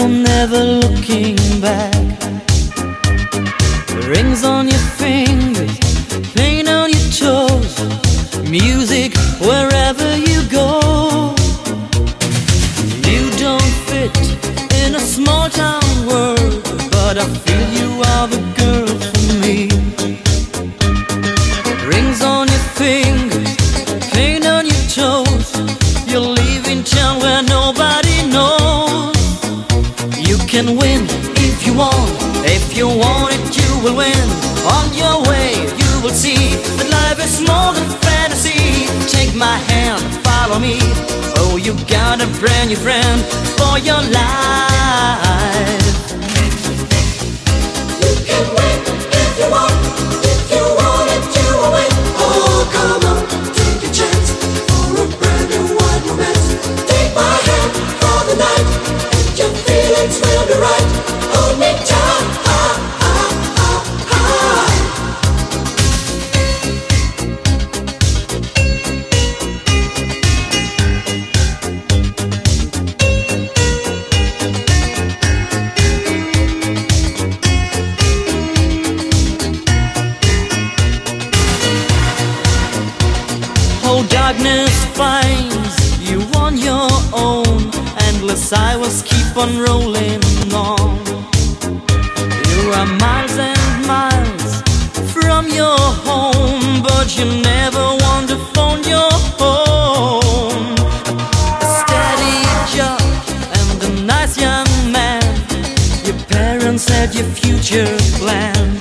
never looking back. Rings on your fingers, paint on your toes, music wherever you go. You don't fit in a small town world, but I feel you are the girl for me. Rings on your fingers, paint on your toes, you're leaving town where nobody knows. You can win if you want, if you want it you will win. On your way you will see that life is more than fantasy. Take my hand, follow me, oh you got a brand new friend for your life. You can win if you want, if you want it you will win. Oh come on, take a chance for a brand new wide romance. Take my hand for the night, and your feelings will be right. Hold me tight, Oh, darkness finds you on your own, endless highways keep on rolling on. You are miles and miles from your home, but you never want to phone your home. A steady job and a nice young man, your parents had your future planned.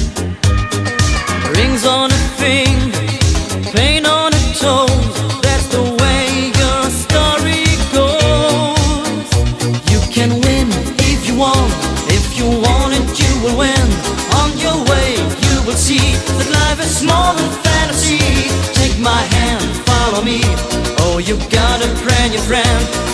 Rings on a finger, paint on a toes, that's the way your story goes. You can win if you want, if you want it you will win. On your way you will see that life is more than fantasy. Take my hand, follow me, oh you got a brand new friend